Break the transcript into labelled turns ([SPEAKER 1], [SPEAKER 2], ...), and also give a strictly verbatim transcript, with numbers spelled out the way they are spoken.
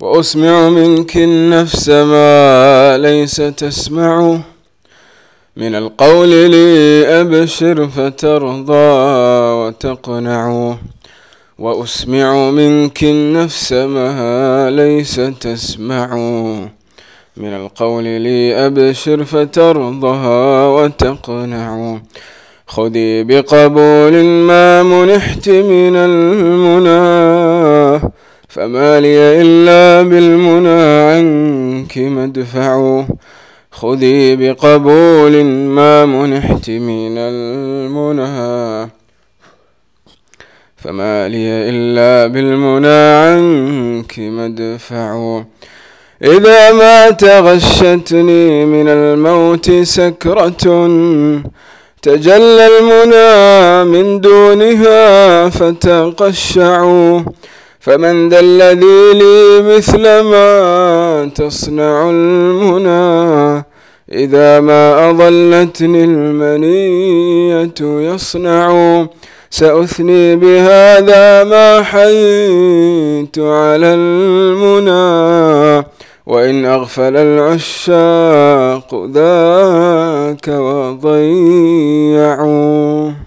[SPEAKER 1] وأسمع منك النفس ما ليس تسمع، من القول لي أبشر فترضى وتقنع. وأسمع منك النفس ما ليس تسمع، من القول لي أبشر فترضى وتقنع. خذي بقبول ما منحت من المنى، فما لي إلا بالمنى عنك مدفع. خذي بقبول ما منحت من المنى، فما لي إلا بالمنى عنك مدفع. إذا ما تغشتني من الموت سكرة، تجلى المنى من دونها فتقشع. فمن ذا الذي لي مثل ما تصنع المنى، إذا ما أضلتني المنية يصنع. سأثني بهذا ما حييت على المنى، وإن أغفل العشاق ذاك وضيعوا.